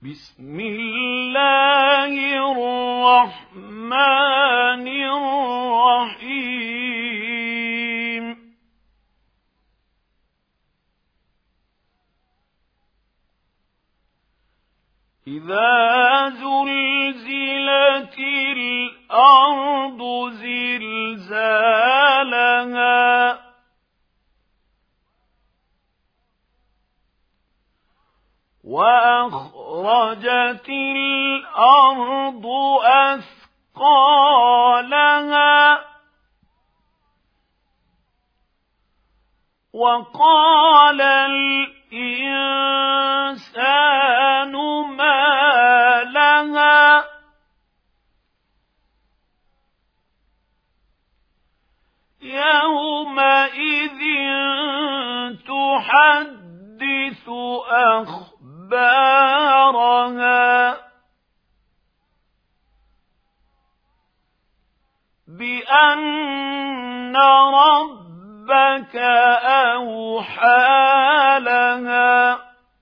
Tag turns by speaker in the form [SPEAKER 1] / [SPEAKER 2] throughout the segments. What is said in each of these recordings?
[SPEAKER 1] بسم الله الرحمن الرحيم إذا زلزلت الأرض زلزالها وأخرجت الأرض أثقالها وقال الإنسان ما لها يومئذ تحدث أخبارها بأن ربك أوحى لها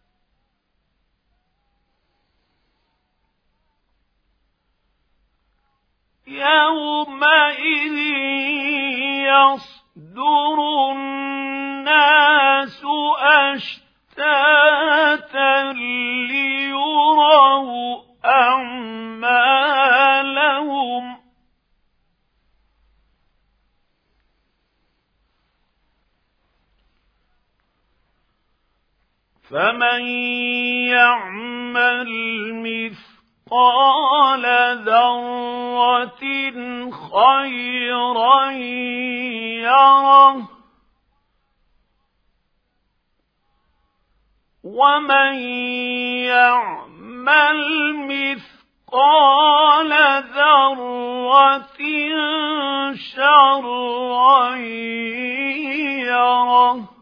[SPEAKER 1] يومئذ يصدر الناس أشتاتا ليروا أعمالهم فمن يعمل مثقال ذرة خيرا يره ومن يعمل مثقال ذرة شرا يره